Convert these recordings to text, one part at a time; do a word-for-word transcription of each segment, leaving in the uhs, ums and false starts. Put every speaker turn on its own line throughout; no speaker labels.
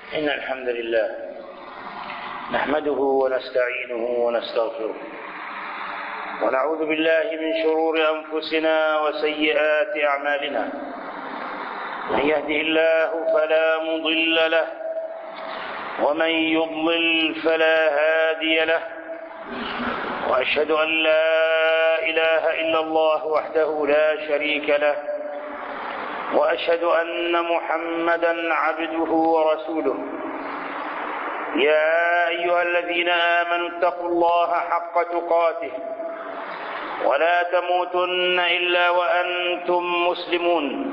إن الحمد لله نحمده ونستعينه ونستغفره ونعوذ بالله من شرور أنفسنا وسيئات أعمالنا. من يهده الله فلا مضل له ومن يضلل فلا هادي له، وأشهد أن لا إله إلا الله وحده لا شريك له، وأشهد أن محمدا عبده ورسوله. يا أيها الذين آمنوا اتقوا الله حق تقاته ولا تموتن إلا وأنتم مسلمون.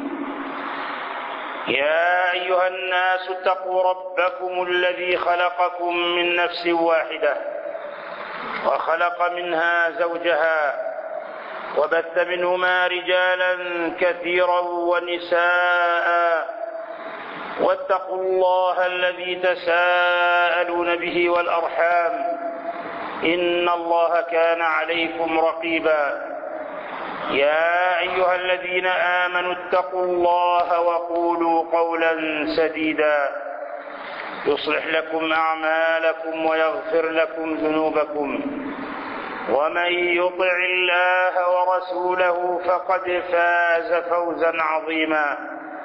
يا أيها الناس اتقوا ربكم الذي خلقكم من نفس واحدة وخلق منها زوجها وبث منهما رجالا كثيرا ونساء، واتقوا الله الذي تساءلون به والأرحام إن الله كان عليكم رقيبا. يا أيها الذين آمنوا اتقوا الله وقولوا قولا سديدا يصلح لكم أعمالكم ويغفر لكم ذنوبكم، ومن يطع الله ورسوله فقد فاز فوزا عظيما.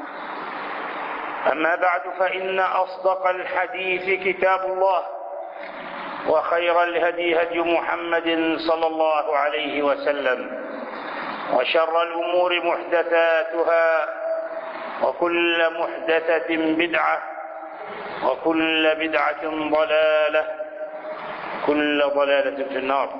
أما بعد، فإن أصدق الحديث كتاب الله، وخير الهدي هدي محمد صلى الله عليه وسلم، وشر الأمور محدثاتها، وكل محدثة بدعة، وكل بدعة ضلالة، كل ضلالة في النار.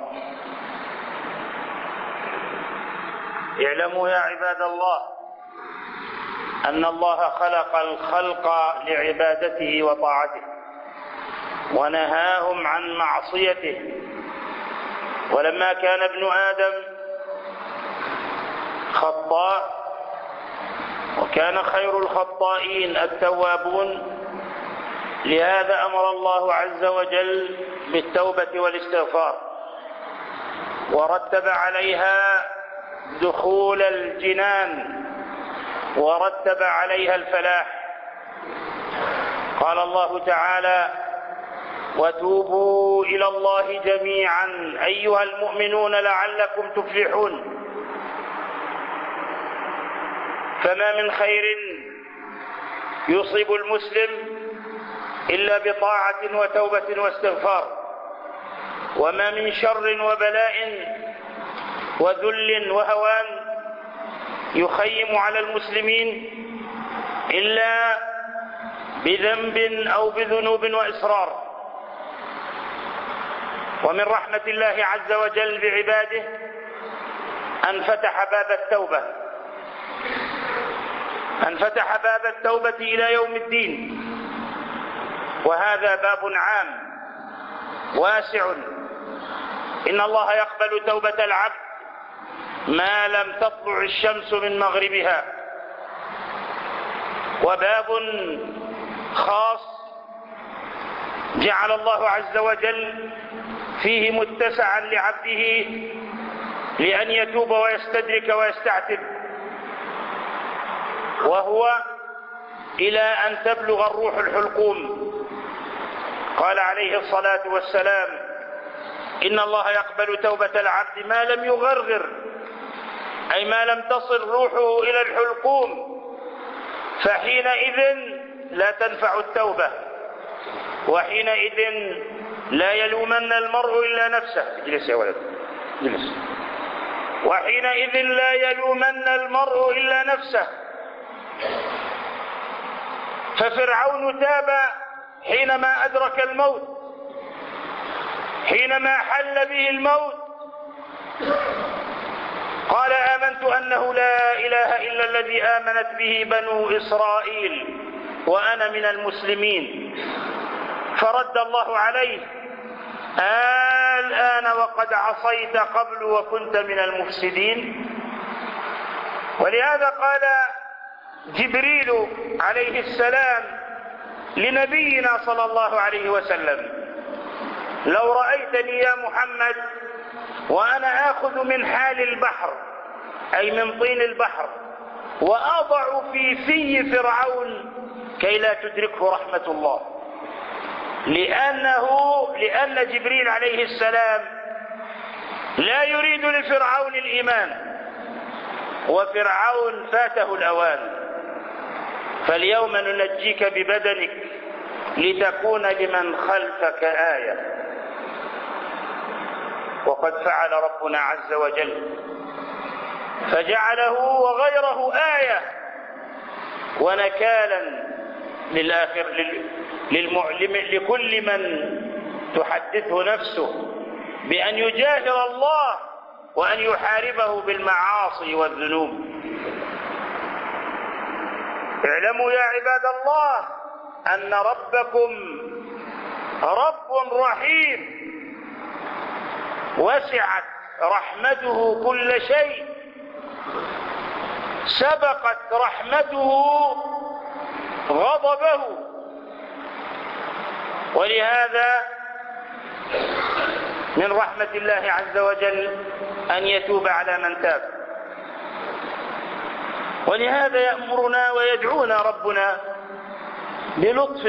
اعلموا يا عباد الله أن الله خلق الخلق لعبادته وطاعته، ونهاهم عن معصيته. ولما كان ابن آدم خطاء، وكان خير الخطائين التوابون، لهذا أمر الله عز وجل بالتوبة والاستغفار، ورتب عليها دخول الجنان، ورتب عليها الفلاح. قال الله تعالى: وتوبوا إلى الله جميعا أيها المؤمنون لعلكم تفلحون. فما من خير يصيب المسلم إلا بطاعة وتوبة واستغفار، وما من شر وبلاء وذل وهوان يخيم على المسلمين إلا بذنب أو بذنوب وإصرار. ومن رحمة الله عز وجل بعباده أن فتح باب التوبة، أن فتح باب التوبة إلى يوم الدين، وهذا باب عام واسع. إن الله يقبل توبة العبد ما لم تطلع الشمس من مغربها. وباب خاص جعل الله عز وجل فيه متسعا لعبده لأن يتوب ويستدرك ويستعتب، وهو إلى أن تبلغ الروح الحلقوم. قال عليه الصلاة والسلام: إن الله يقبل توبة العبد ما لم يغرغر، أي ما لم تصل روحه إلى الحلقوم، فحينئذ لا تنفع التوبة، وحينئذ لا يلومن المرء إلا نفسه. اجلس يا ولد، اجلس. وحينئذ لا يلومن المرء إلا نفسه. ففرعون تاب حينما أدرك الموت، حينما حل به الموت قال: آمنت أنه لا إله إلا الذي آمنت به بنو إسرائيل وأنا من المسلمين. فرد الله عليه: الآن وقد عصيت قبل وكنت من المفسدين. ولهذا قال جبريل عليه السلام لنبينا صلى الله عليه وسلم: لو رأيتني يا محمد وأنا آخذ من حال البحر، أي من طين البحر، وأضع في في فرعون كي لا تدركه رحمة الله. لأنه لأن جبريل عليه السلام لا يريد لفرعون الإيمان، وفرعون فاته الأوان. فاليوم ننجيك ببدنك لتكون لمن خلفك آية. وقد فعل ربنا عز وجل فجعله وغيره آية ونكالا للآخر للمعلم لكل من تحدثه نفسه بأن يجاهر الله وأن يحاربه بالمعاصي والذنوب. اعلموا يا عباد الله أن ربكم رب رحيم وسعت رحمته كل شيء، سبقت رحمته غضبه، ولهذا من رحمة الله عز وجل أن يتوب على من تاب. ولهذا يأمرنا ويدعونا ربنا بلطف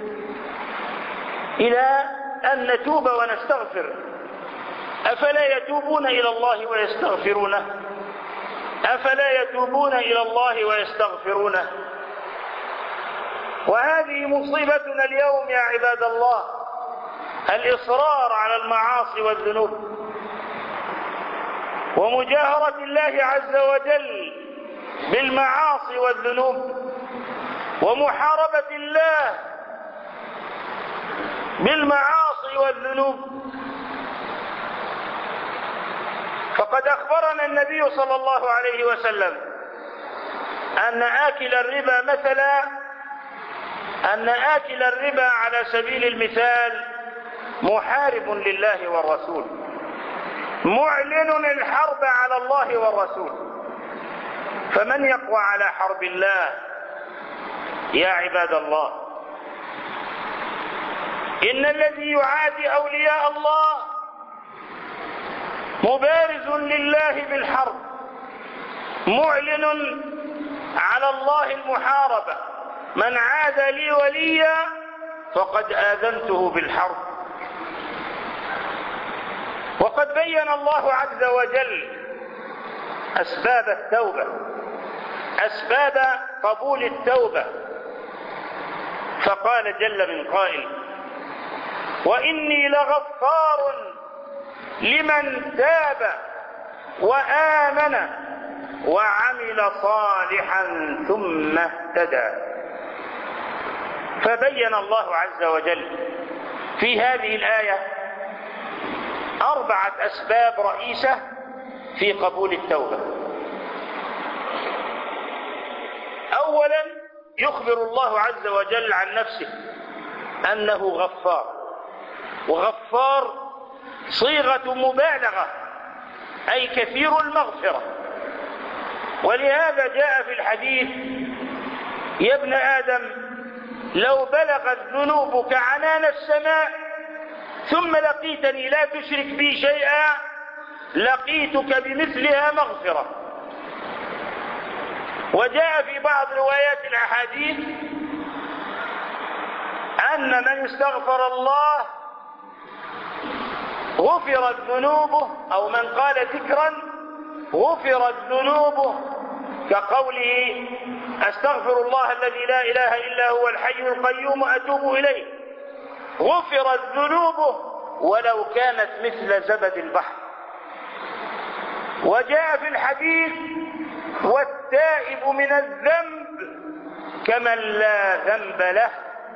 إلى أن نتوب ونستغفر. أفلا يتوبون إلى الله ويستغفرونه؟ أفلا يتوبون إلى الله ويستغفرونه؟ وهذه مصيبتنا اليوم يا عباد الله، الإصرار على المعاصي والذنوب ومجاهرة الله عز وجل بالمعاصي والذنوب ومحاربة الله بالمعاصي والذنوب. فقد أخبرنا النبي صلى الله عليه وسلم أن آكل الربا مثلا أن آكل الربا على سبيل المثال محارب لله والرسول، معلن الحرب على الله والرسول. فمن يقوى على حرب الله يا عباد الله؟ إن الذي يعادي أولياء الله مبارز لله بالحرب، معلن على الله المحاربة. من عاد لي وليا فقد آذنته بالحرب. وقد بين الله عز وجل أسباب التوبة، أسباب قبول التوبة، فقال جل من قائل: وإني لغفار لمن تاب وآمن وعمل صالحا ثم اهتدى. فبين الله عز وجل في هذه الآية أربعة أسباب رئيسة في قبول التوبة. أولا يخبر الله عز وجل عن نفسه أنه غفار، وغفار صيغة مبالغة أي كثير المغفرة. ولهذا جاء في الحديث: يا ابن آدم لو بلغت ذنوبك عنان السماء ثم لقيتني لا تشرك بي شيئا لقيتك بمثلها مغفرة. وجاء في بعض روايات الأحاديث أن من استغفر الله غفرت ذنوبه، أو من قال ذكرا غفرت ذنوبه، كقوله: أستغفر الله الذي لا إله إلا هو الحي القيوم أتوب إليه، غفرت ذنوبه ولو كانت مثل زبد البحر. وجاء في الحديث: والتائب من الذنب كمن لا ذنب له.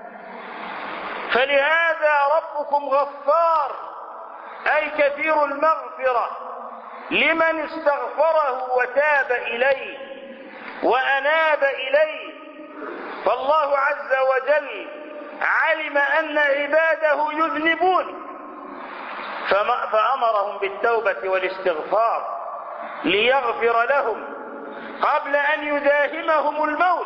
فلهذا ربكم غفار أي كثير المغفرة لمن استغفره وتاب إليه وأناب إليه. فالله عز وجل علم أن عباده يذنبون فأمرهم بالتوبة والاستغفار ليغفر لهم قبل أن يداهمهم الموت،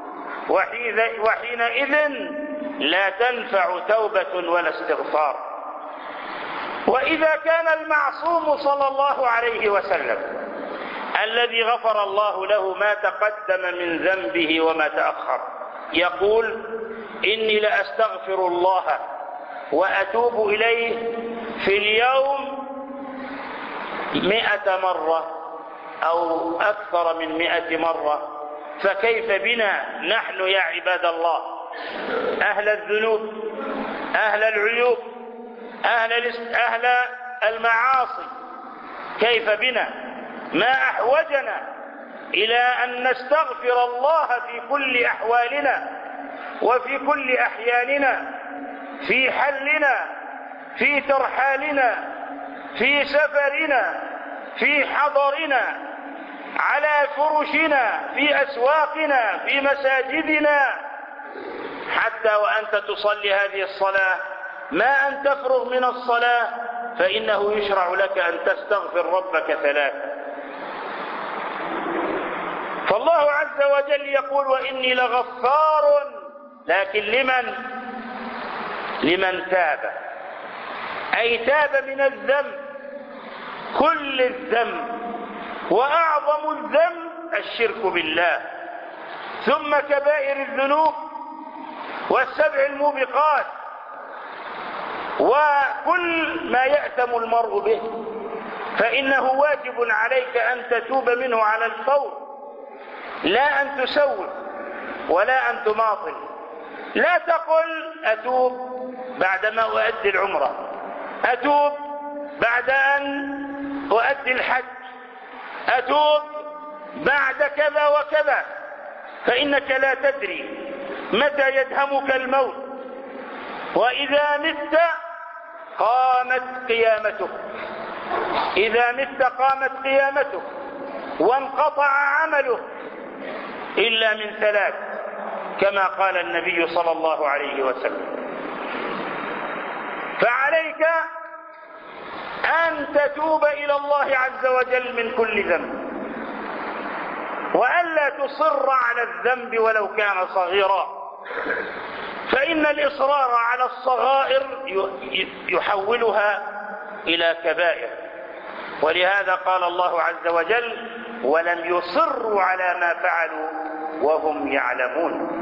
وحينئذ لا تنفع توبة ولا استغفار. وإذا كان المعصوم صلى الله عليه وسلم الذي غفر الله له ما تقدم من ذنبه وما تأخر يقول: إني لأستغفر الله وأتوب إليه في اليوم مئة مرة أو أكثر من مئة مرة، فكيف بنا نحن يا عباد الله، أهل الذنوب، أهل العيوب، أهل أهل المعاصي؟ كيف بنا؟ ما أحوجنا إلى أن نستغفر الله في كل أحوالنا وفي كل أحياننا، في حلنا، في ترحالنا، في سفرنا، في حضرنا، على فرشنا، في أسواقنا، في مساجدنا، حتى وأنت تصلي هذه الصلاة ما أن تفرغ من الصلاة فإنه يشرع لك أن تستغفر ربك ثلاثة. فالله عز وجل يقول وإني لغفار، لكن لمن؟ لمن تاب، أي تاب من الذنب، كل الذنب، وأعظم الذنب الشرك بالله، ثم كبائر الذنوب والسبع الموبقات وكل ما يأثم المرء به، فإنه واجب عليك أن تتوب منه على الفور، لا أن تسوف ولا أن تماطل. لا تقل أتوب بعدما أؤدي العمرة، أتوب بعد أن أؤدي الحج، أتوب بعد كذا وكذا، فإنك لا تدري متى يدهمك الموت، وإذا مت قامت قيامتك، إذا مت قامت قيامتك وانقطع عملك إلا من ثلاث، كما قال النبي صلى الله عليه وسلم. فعليك أن تتوب إلى الله عز وجل من كل ذنب، وألا تصر على الذنب ولو كان صغيرا، فإن الإصرار على الصغائر يحولها إلى كبائر. ولهذا قال الله عز وجل ولم يصروا على ما فعلوا وهم يعلمون.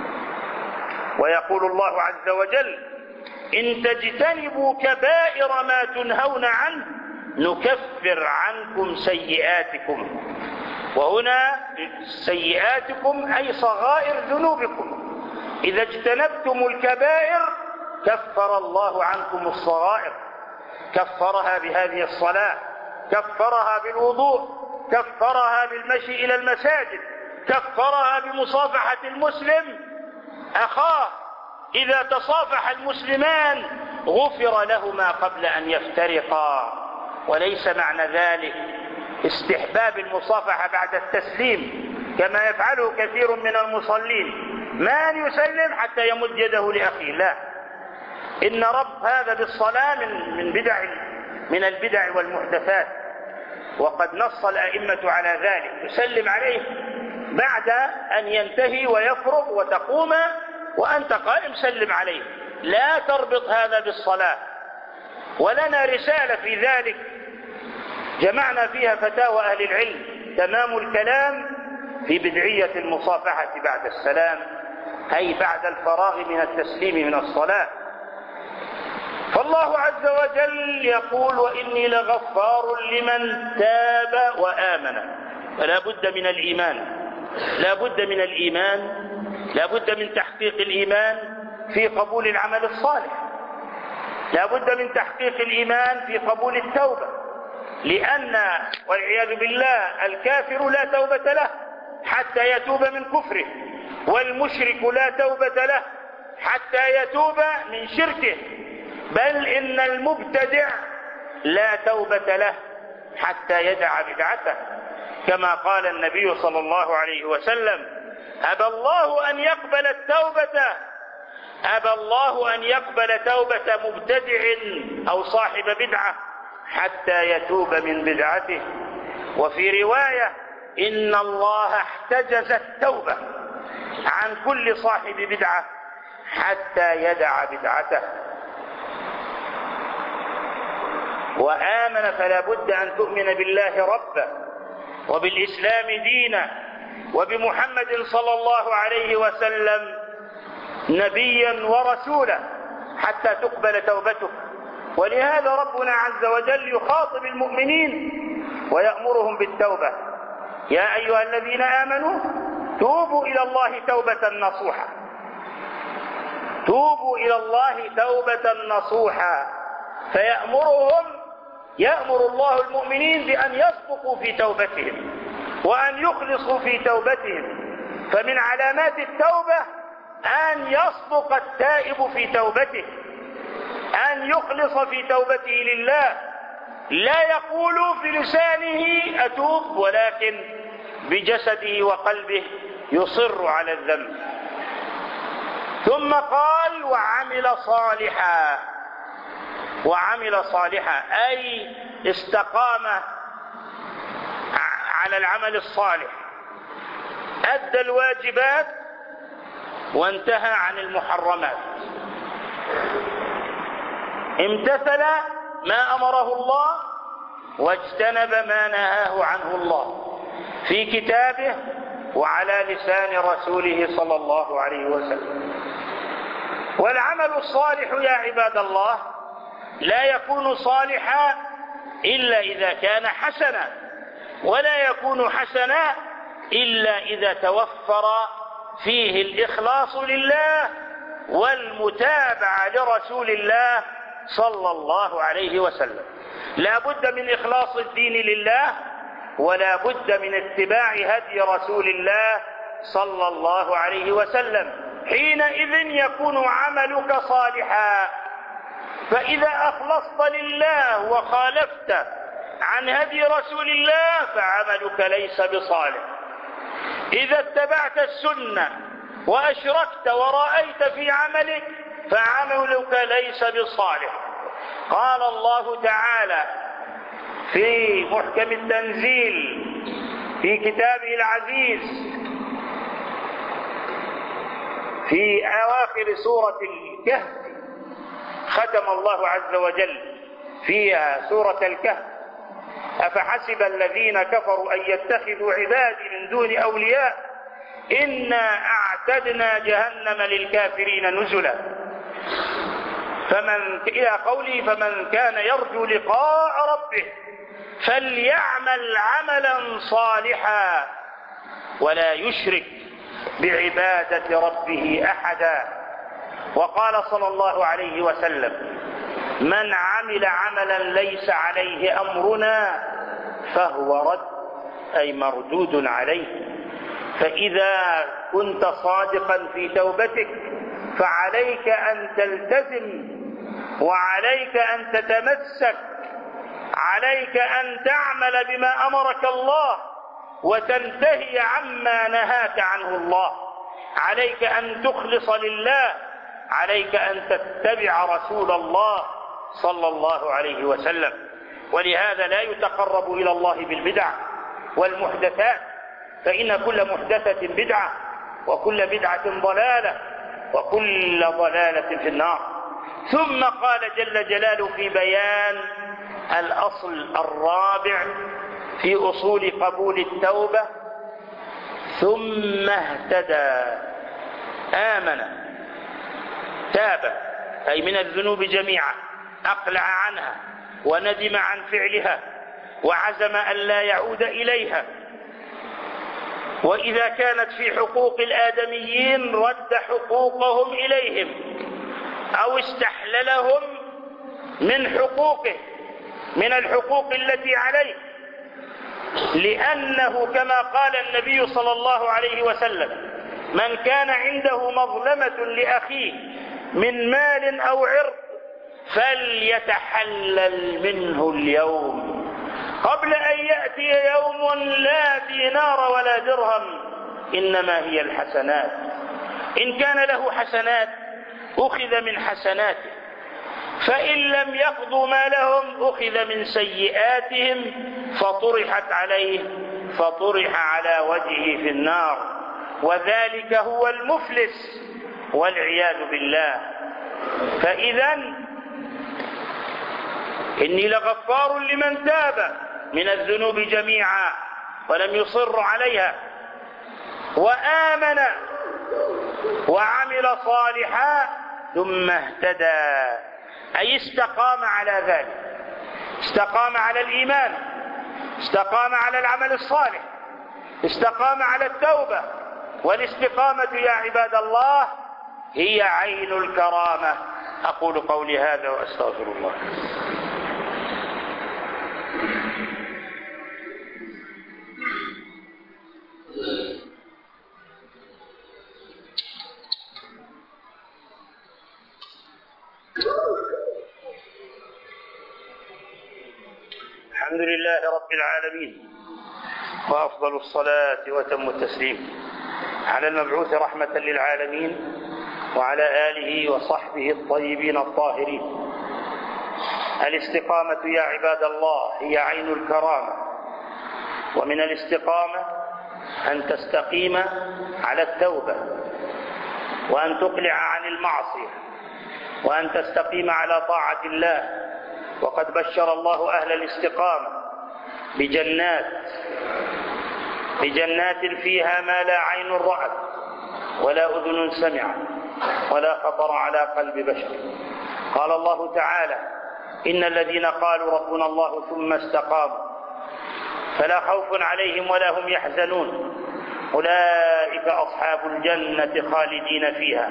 ويقول الله عز وجل إن تجتنبوا كبائر ما تنهون عنه نكفر عنكم سيئاتكم، وهنا سيئاتكم أي صغائر ذنوبكم. إذا اجتنبتم الكبائر كفر الله عنكم الصغائر، كفرها بهذه الصلاة، كفرها بالوضوء، كفرها بالمشي إلى المساجد، كفرها بمصافحة المسلم أخاه. إذا تصافح المسلمان غفر لهما قبل أن يفترقا. وليس معنى ذلك استحباب المصافحة بعد التسليم كما يفعله كثير من المصلين، ما أن يسلم حتى يمد يده لأخيه، لا، إن رب هذا بالصلاة من من بدع من البدع والمحدثات، وقد نص الأئمة على ذلك. تسلم عليه بعد أن ينتهي ويفرغ وتقوم وأنت قائم سلم عليه، لا تربط هذا بالصلاة. ولنا رسالة في ذلك جمعنا فيها فتاوى أهل العلم، تمام الكلام في بدعية المصافحة بعد السلام، أي بعد الفراغ من التسليم من الصلاة. فالله عز وجل يقول وإني لغفار لمن تاب وآمن. فلا بد من الإيمان، لا بد من الإيمان، لا بد من تحقيق الإيمان في قبول العمل الصالح، لا بد من تحقيق الإيمان في قبول التوبة، لأن والعياذ بالله الكافر لا توبة له حتى يتوب من كفره، والمشرك لا توبة له حتى يتوب من شركه، بل إن المبتدع لا توبة له حتى يدع بدعته، كما قال النبي صلى الله عليه وسلم أبى الله أن يقبل التوبة أبى الله أن يقبل توبة مبتدع أو صاحب بدعة حتى يتوب من بدعته. وفي رواية إن الله احتجز التوبة عن كل صاحب بدعة حتى يدع بدعته. وآمن فلا بد أن تؤمن بالله ربا وبالإسلام دينا وبمحمد صلى الله عليه وسلم نبيا ورسولا حتى تقبل توبته. ولهذا ربنا عز وجل يخاطب المؤمنين ويأمرهم بالتوبة: يا أيها الذين آمنوا توبوا إلى الله توبة نصوحا، توبوا إلى الله توبة نصوحا. فيأمرهم يأمر الله المؤمنين بأن يصدقوا في توبتهم وأن يخلصوا في توبتهم. فمن علامات التوبة أن يصدق التائب في توبته، أن يخلص في توبته لله، لا يقول في لسانه أتوب ولكن بجسده وقلبه يصر على الذنب. ثم قال: وعمل صالحا. وعمل صالحا أي استقام على العمل الصالح، أدى الواجبات وانتهى عن المحرمات، امتثل ما أمره الله واجتنب ما نهاه عنه الله في كتابه وعلى لسان رسوله صلى الله عليه وسلم. والعمل الصالح يا عباد الله لا يكون صالحا إلا إذا كان حسنا، ولا يكون حسنا إلا إذا توفر فيه الإخلاص لله والمتابعة لرسول الله صلى الله عليه وسلم. لا بد من إخلاص الدين لله، ولا بد من اتباع هدي رسول الله صلى الله عليه وسلم. حينئذ يكون عملك صالحا. فإذا أخلصت لله وخالفت عن هدي رسول الله فعملك ليس بصالح. إذا اتبعت السنة وأشركت ورأيت في عملك فعملك ليس بصالح. قال الله تعالى في محكم التنزيل في كتابه العزيز في أواخر سورة الكهف، ختم الله عز وجل فيها سورة الكهف: أفحسب الذين كفروا أن يتخذوا عبادي من دون أولياء إنا أعتدنا جهنم للكافرين نزلا. فمن إلى قوله: فمن كان يرجو لقاء ربه فليعمل عملا صالحا ولا يشرك بعبادة ربه أحدا. وقال صلى الله عليه وسلم: من عمل عملا ليس عليه أمرنا فهو رد، أي مردود عليه. فإذا كنت صادقا في توبتك فعليك أن تلتزم، وعليك أن تتمسك، عليك أن تعمل بما أمرك الله وتنتهي عما نهاك عنه الله. عليك أن تخلص لله، عليك أن تتبع رسول الله صلى الله عليه وسلم. ولهذا لا يتقرب إلى الله بالبدع والمحدثات، فإن كل محدثة بدعة وكل بدعة ضلالة وكل ضلالة في النار. ثم قال جل جلاله في بيان الأصل الرابع في أصول قبول التوبة: ثم اهتدى. آمن، تاب أي من الذنوب جميعا، أقلع عنها وندم عن فعلها وعزم أن لا يعود إليها. وإذا كانت في حقوق الآدميين رد حقوقهم إليهم أو استحللهم من حقوقه، من الحقوق التي عليه، لأنه كما قال النبي صلى الله عليه وسلم: من كان عنده مظلمة لأخيه من مال أو عرض فليتحلل منه اليوم قبل أن يأتي يوم لا دينار ولا درهم، إنما هي الحسنات. إن كان له حسنات أخذ من حسناته، فإن لم يقضوا ما لهم أخذ من سيئاتهم فطرحت عليه، فطرح على وجهه في النار، وذلك هو المفلس والعياذ بالله. فإذا إني لغفار لمن تاب من الذنوب جميعا ولم يصر عليها وآمن وعمل صالحا ثم اهتدى، أي استقام على ذلك، استقام على الإيمان، استقام على العمل الصالح، استقام على التوبة. والاستقامة يا عباد الله هي عين الكرامة. أقول قولي هذا وأستغفر الله. الحمد لله رب العالمين، وأفضل الصلاة وتم التسليم على المبعوث رحمة للعالمين وعلى آله وصحبه الطيبين الطاهرين. الاستقامة يا عباد الله هي عين الكرامة، ومن الاستقامة أن تستقيم على التوبة، وأن تقلع عن المعصية، وأن تستقيم على طاعة الله. وقد بشر الله أهل الاستقامة بجنات بجنات فيها ما لا عين رأت ولا أذن سمعت ولا خطر على قلب بشر. قال الله تعالى: إن الذين قالوا ربنا الله ثم استقاموا فلا خوف عليهم ولا هم يحزنون أولئك أصحاب الجنة خالدين فيها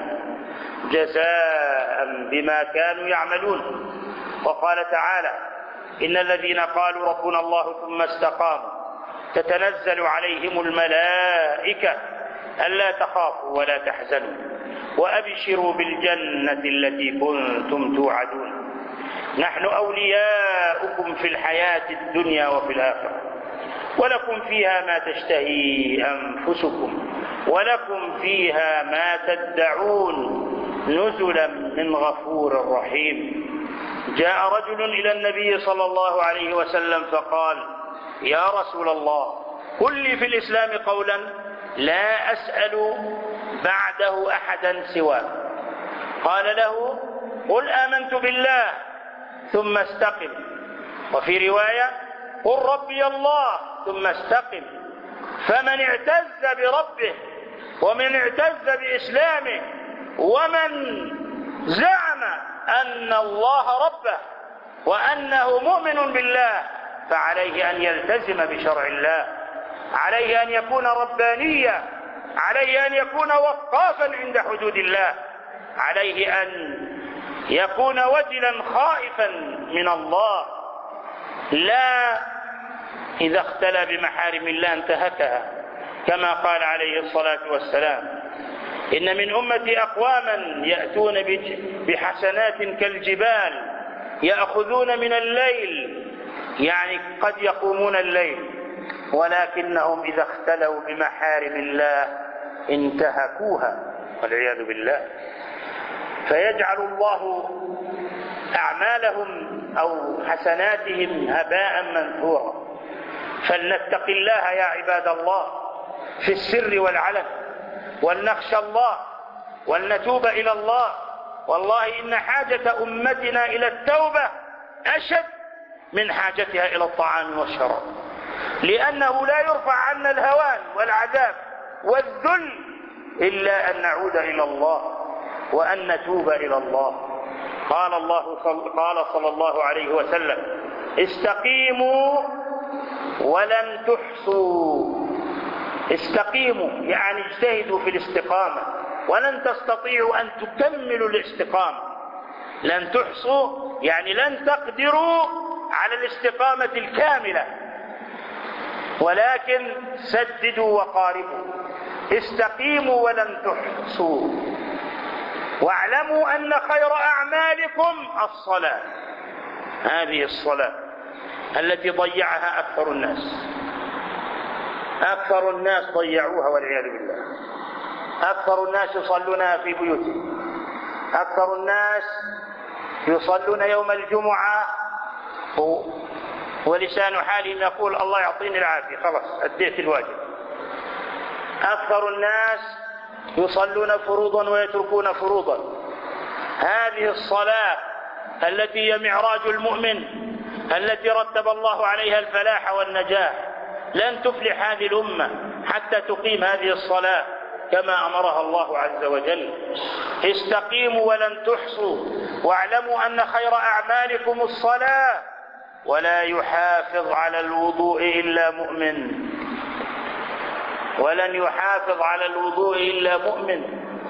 جزاء بما كانوا يعملون. وقال تعالى: إن الذين قالوا ربنا الله ثم استقاموا تتنزل عليهم الملائكة ألا تخافوا ولا تحزنوا وأبشروا بالجنة التي كنتم توعدون نحن أولياؤكم في الحياة الدنيا وفي الآخرة ولكم فيها ما تشتهي أنفسكم ولكم فيها ما تدعون نزلا من غفور رحيم. جاء رجل إلى النبي صلى الله عليه وسلم فقال: يا رسول الله، قل لي في الإسلام قولا لا أسأل بعده أحدا سواه. قال له: قل آمنت بالله ثم استقم. وفي رواية: قل ربي الله ثم استقم. فمن اعتز بربه ومن اعتز بإسلامه ومن زعم أن الله ربه وأنه مؤمن بالله فعليه أن يلتزم بشرع الله، عليه أن يكون ربانيا، عليه أن يكون وقافا عند حدود الله، عليه أن يكون وجلا خائفا من الله، لا إذا اختلى بمحارم الله انتهكها، كما قال عليه الصلاة والسلام: إن من أمتي أقواما يأتون بحسنات كالجبال يأخذون من الليل، يعني قد يقومون الليل، ولكنهم إذا اختلوا بمحارم الله انتهكوها والعياذ بالله. فيجعل الله أعمالهم أو حسناتهم هباء منثورا. فلنتق الله يا عباد الله في السر والعلن، ولنخشى الله ولنتوب إلى الله. والله إن حاجة أمتنا إلى التوبة أشد من حاجتها إلى الطعام والشراب، لأنه لا يرفع عنا الهوان والعذاب والذل إلا أن نعود إلى الله وأن نتوب إلى الله. قال الله قال صلى الله عليه وسلم: استقيموا ولن تحصوا. استقيموا يعني اجتهدوا في الاستقامة، ولن تستطيعوا أن تكملوا الاستقامة. لن تحصوا يعني لن تقدروا على الاستقامة الكاملة، ولكن سددوا وقاربوا. استقيموا ولن تحصوا. واعلموا أن خير أعمالكم الصلاة. هذه الصلاة التي ضيعها أكثر الناس، أكثر الناس ضيعوها والعياذ بالله. أكثر الناس يصلونها في بيوتهم، أكثر الناس يصلون يوم الجمعة ولسان حالهم يقول الله يعطيني العافية، خلاص أديت الواجب. أكثر الناس يصلون فروضا ويتركون فروضا. هذه الصلاة التي هي معراج المؤمن، التي رتب الله عليها الفلاح والنجاح، لن تفلح هذه الأمة حتى تقيم هذه الصلاة كما أمرها الله عز وجل. استقيموا ولن تحصوا، واعلموا أن خير أعمالكم الصلاة، ولا يحافظ على الوضوء إلا مؤمن، ولن يحافظ على الوضوء إلا مؤمن.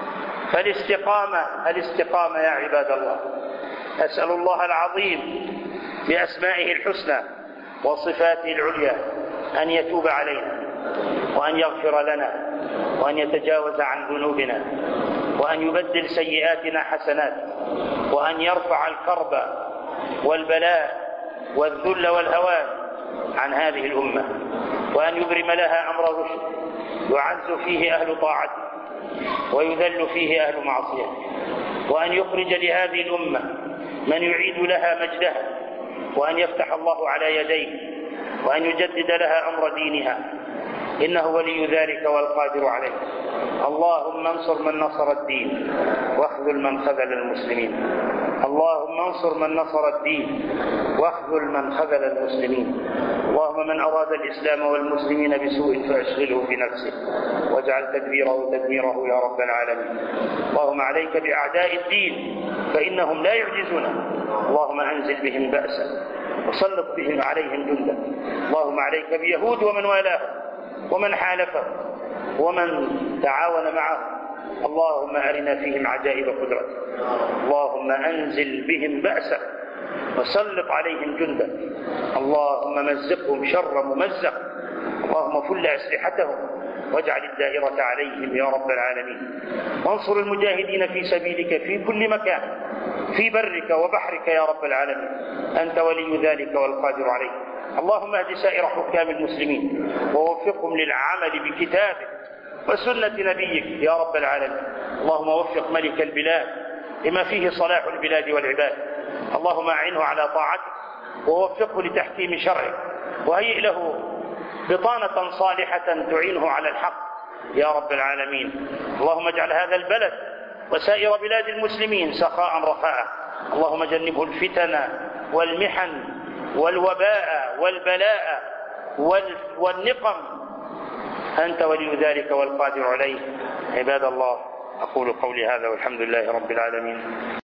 فالاستقامة الاستقامة يا عباد الله. أسأل الله العظيم بأسمائه الحسنى وصفاته العليا أن يتوب علينا، وأن يغفر لنا، وأن يتجاوز عن ذنوبنا، وأن يبدل سيئاتنا حسنات، وأن يرفع الكرب والبلاء والذل والهوان عن هذه الأمة، وأن يبرم لها أمر رشد يعز فيه أهل طاعته ويذل فيه أهل معصيته، وأن يخرج لهذه الأمة من يعيد لها مجدها، وأن يفتح الله على يديه، وأن يجدد لها أمر دينها، إنه ولي ذلك والقادر عليه. اللهم انصر من نصر الدين واخذل من خذل المسلمين. اللهم انصر من نصر الدين واخذل من خذل المسلمين. اللهم من أراد الإسلام والمسلمين بسوء فأشغله في نفسه، واجعل تدبيره تدميره يا رب العالمين. اللهم عليك بأعداء الدين فإنهم لا يعجزون. اللهم أنزل بهم بأسا وسلط بهم عليهم جندا. اللهم عليك بيهود ومن والاهم ومن حالفه ومن تعاون معه. اللهم أرنا فيهم عجائب قدرتك. اللهم أنزل بهم بأسا وسلط عليهم جندا. اللهم مزقهم شر ممزق. اللهم فل أسلحتهم واجعل الدائرة عليهم يا رب العالمين. وانصر المجاهدين في سبيلك في كل مكان، في برك وبحرك يا رب العالمين. أنت ولي ذلك والقادر عليه. اللهم اهد سائر حكام المسلمين ووفقهم للعمل بكتابك وسنة نبيك يا رب العالمين. اللهم وفق ملك البلاد لما فيه صلاح البلاد والعباد. اللهم أعنه على طاعتك ووفقه لتحكيم شرعك، وهيئ له بطانة صالحة تعينه على الحق يا رب العالمين. اللهم اجعل هذا البلد وسائر بلاد المسلمين سخاء رخاء. اللهم جنبه الفتن والمحن والوباء والبلاء والنقم. أنت ولي ذلك والقادر عليه. عباد الله، أقول قولي هذا والحمد لله رب العالمين.